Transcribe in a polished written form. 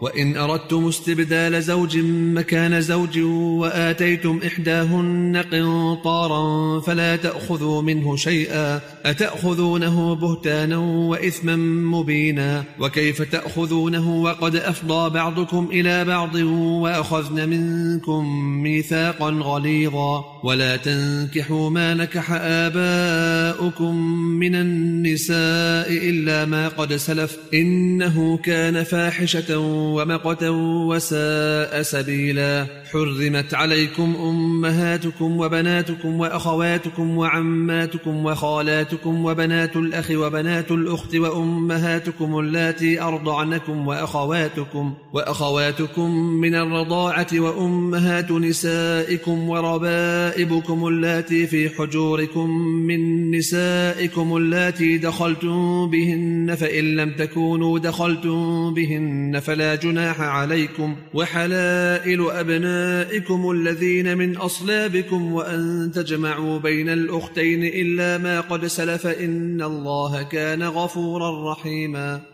وإن أردتم استبدال زوج مكان زوج وآتيتم إحداهن قنطارا فلا تأخذوا منه شيئا أتأخذونه بهتانا وإثما مبينا وكيف تأخذونه وقد أفضى بعضكم إلى بعض وأخذن منكم ميثاقا غليظا ولا تنكحوا ما نكح آباؤكم من النساء إلا ما قد سلف إنه كان فاحشة ومقتا وساء سبيلا حرمت عليكم أمهاتكم وبناتكم وأخواتكم وعماتكم وخالاتكم وبنات الأخ وبنات الأخت وأمهاتكم اللاتي أرضعنكم وأخواتكم من الرضاعة وأمهات نسائكم وربائبكم اللاتي في حجوركم من نسائكم اللاتي دخلتم بهن فإن لم تكونوا دخلتم بهن فلا جناح عليكم وحلائل أبنائكم الذين من أصلابكم وأن تجمعوا بين الأختين إلا ما قد سلف إن الله كان غفورا رحيما.